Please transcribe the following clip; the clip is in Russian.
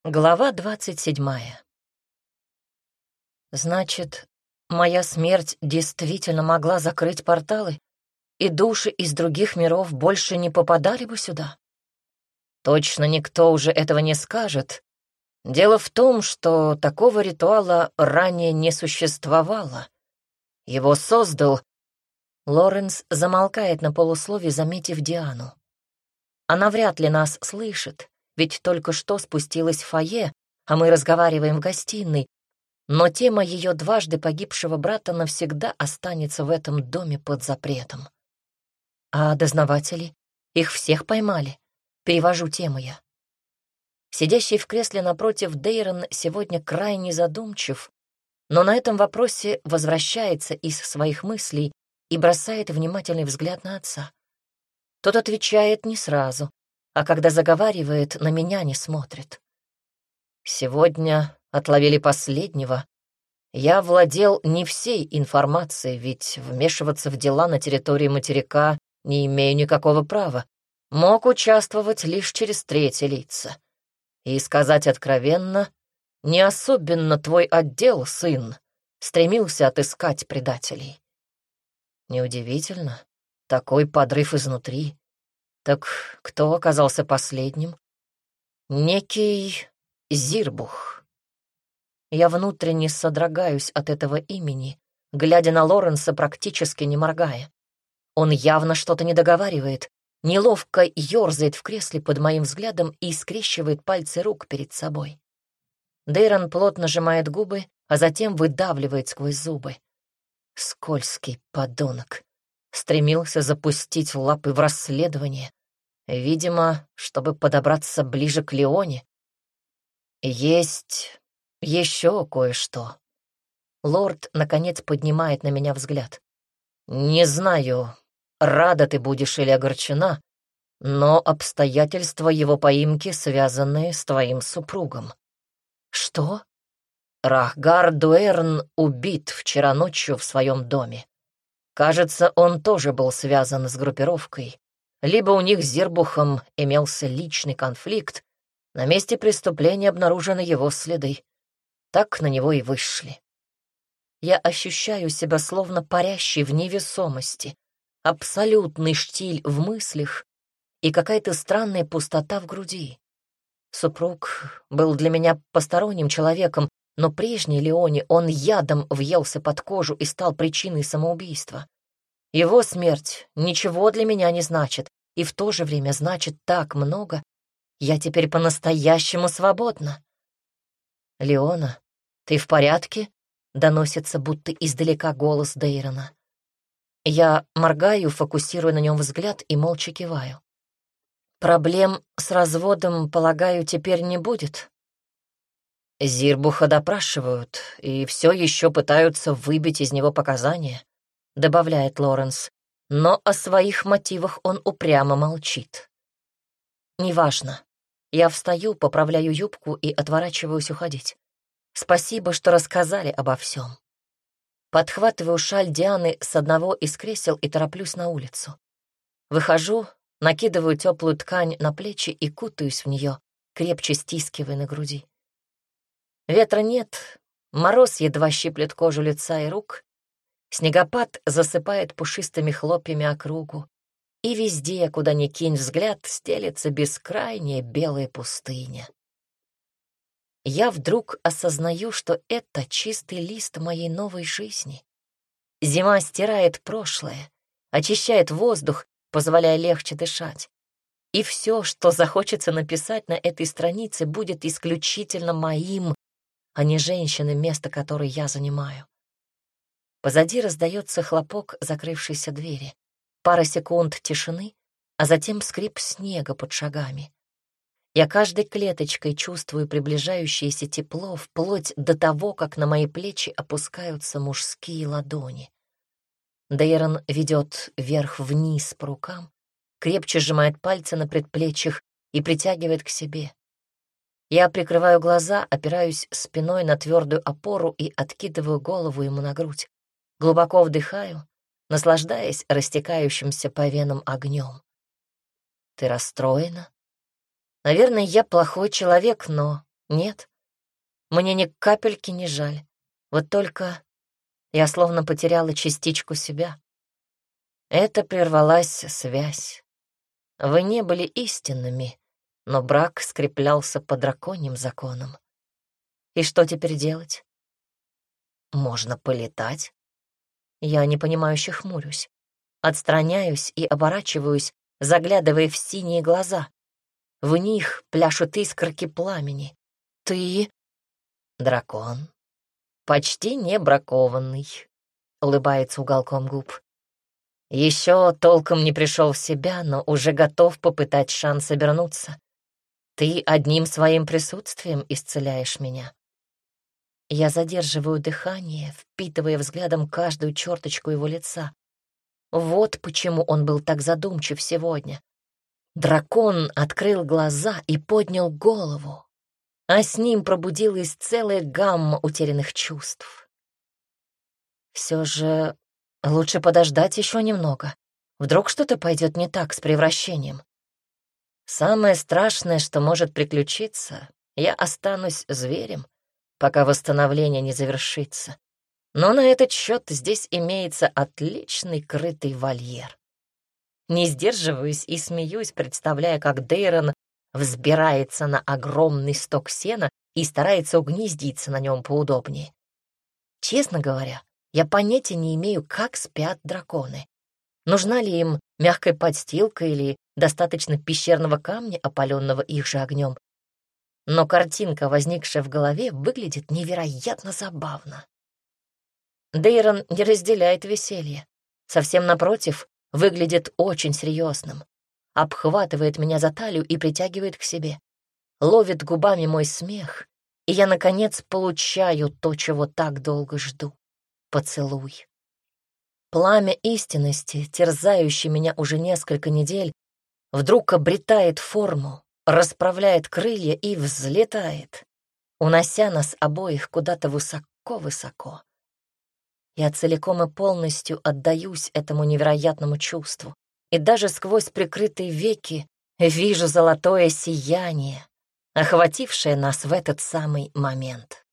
Глава 27. Значит, моя смерть действительно могла закрыть порталы, и души из других миров больше не попадали бы сюда? Точно никто уже этого не скажет. Дело в том, что такого ритуала ранее не существовало. Его создал... Лоренс замолкает на полуслове, заметив Диану. Она вряд ли нас слышит, ведь только что спустилась в фойе, а мы разговариваем в гостиной, но тема ее дважды погибшего брата навсегда останется в этом доме под запретом. А дознаватели? Их всех поймали. Перевожу тему я. Сидящий в кресле напротив Дейрон сегодня крайне задумчив, но на этом вопросе возвращается из своих мыслей и бросает внимательный взгляд на отца. Тот отвечает не сразу, а когда заговаривает, на меня не смотрит. Сегодня отловили последнего. Я владел не всей информацией, ведь вмешиваться в дела на территории материка не имею никакого права. Мог участвовать лишь через третьи лица. И сказать откровенно, не особенно твой отдел, сын, стремился отыскать предателей. Неудивительно, такой подрыв изнутри. Так кто оказался последним? Некий Зирбух. Я внутренне содрогаюсь от этого имени, глядя на Лоренса, практически не моргая. Он явно что-то не договаривает, неловко ёрзает в кресле под моим взглядом и скрещивает пальцы рук перед собой. Дейрон плотно сжимает губы, а затем выдавливает сквозь зубы. Скользкий подонок. Стремился запустить лапы в расследование. Видимо, чтобы подобраться ближе к Леоне. Есть еще кое-что. Лорд, наконец, поднимает на меня взгляд. Не знаю, рада ты будешь или огорчена, но обстоятельства его поимки связаны с твоим супругом. Что? Рахгар Дуэрн убит вчера ночью в своем доме. Кажется, он тоже был связан с группировкой. Либо у них с Зирбухом имелся личный конфликт, на месте преступления обнаружены его следы. Так на него и вышли. Я ощущаю себя словно парящей в невесомости, абсолютный штиль в мыслях и какая-то странная пустота в груди. Супруг был для меня посторонним человеком, но прежний Леоне он ядом въелся под кожу и стал причиной самоубийства. Его смерть ничего для меня не значит, и в то же время значит так много. Я теперь по-настоящему свободна. «Леона, ты в порядке?» — доносится будто издалека голос Дейрона. Я моргаю, фокусируя на нем взгляд и молча киваю. «Проблем с разводом, полагаю, теперь не будет?» Зирбуха допрашивают и все еще пытаются выбить из него показания, добавляет Лоренс, но о своих мотивах он упрямо молчит. Неважно. Я встаю, поправляю юбку и отворачиваюсь уходить. Спасибо, что рассказали обо всем. Подхватываю шаль Дианы с одного из кресел и тороплюсь на улицу. Выхожу, накидываю теплую ткань на плечи и кутаюсь в нее, крепче стискивая на груди. Ветра нет, мороз едва щиплет кожу лица и рук, снегопад засыпает пушистыми хлопьями округу, и везде, куда ни кинь взгляд, стелется бескрайняя белая пустыня. Я вдруг осознаю, что это чистый лист моей новой жизни. Зима стирает прошлое, очищает воздух, позволяя легче дышать. И все, что захочется написать на этой странице, будет исключительно моим, а не женщины, место которой я занимаю. Позади раздается хлопок закрывшейся двери. Пара секунд тишины, а затем скрип снега под шагами. Я каждой клеточкой чувствую приближающееся тепло вплоть до того, как на мои плечи опускаются мужские ладони. Дейрон ведет вверх-вниз по рукам, крепче сжимает пальцы на предплечьях и притягивает к себе. Я прикрываю глаза, опираюсь спиной на твердую опору и откидываю голову ему на грудь. Глубоко вдыхаю, наслаждаясь растекающимся по венам огнем. «Ты расстроена?» Наверное, я плохой человек, но Нет, мне ни капельки не жаль. Вот только я словно потеряла частичку себя. Это прервалась связь. Вы не были истинными, но брак скреплялся по драконьим законам. И что теперь делать? Можно полетать. Я непонимающе хмурюсь. Отстраняюсь и оборачиваюсь, заглядывая в синие глаза. В них пляшут искорки пламени. Ты — дракон. Почти не бракованный, улыбается уголком губ. Еще толком не пришел в себя, но уже готов попытать шанс обернуться. Ты одним своим присутствием исцеляешь меня. Я задерживаю дыхание, впитывая взглядом каждую черточку его лица. Вот почему он был так задумчив сегодня. Дракон открыл глаза и поднял голову, а с ним пробудилась целая гамма утерянных чувств. Все же лучше подождать еще немного. Вдруг что-то пойдет не так с превращением. Самое страшное, что может приключиться, я останусь зверем, пока восстановление не завершится. Но на этот счет здесь имеется отличный крытый вольер. Не сдерживаюсь и смеюсь, представляя, как Дейрон взбирается на огромный сток сена и старается угнездиться на нем поудобнее. Честно говоря, я понятия не имею, как спят драконы. Нужна ли им мягкая подстилка или достаточно пещерного камня, опаленного их же огнем. Но картинка, возникшая в голове, выглядит невероятно забавно. Дейрон не разделяет веселье. Совсем напротив, выглядит очень серьезным. Обхватывает меня за талию и притягивает к себе. Ловит губами мой смех, и я, наконец, получаю то, чего так долго жду — поцелуй. Пламя истинности, терзающее меня уже несколько недель, вдруг обретает форму, расправляет крылья и взлетает, унося нас обоих куда-то высоко-высоко. Я целиком и полностью отдаюсь этому невероятному чувству, и даже сквозь прикрытые веки вижу золотое сияние, охватившее нас в этот самый момент.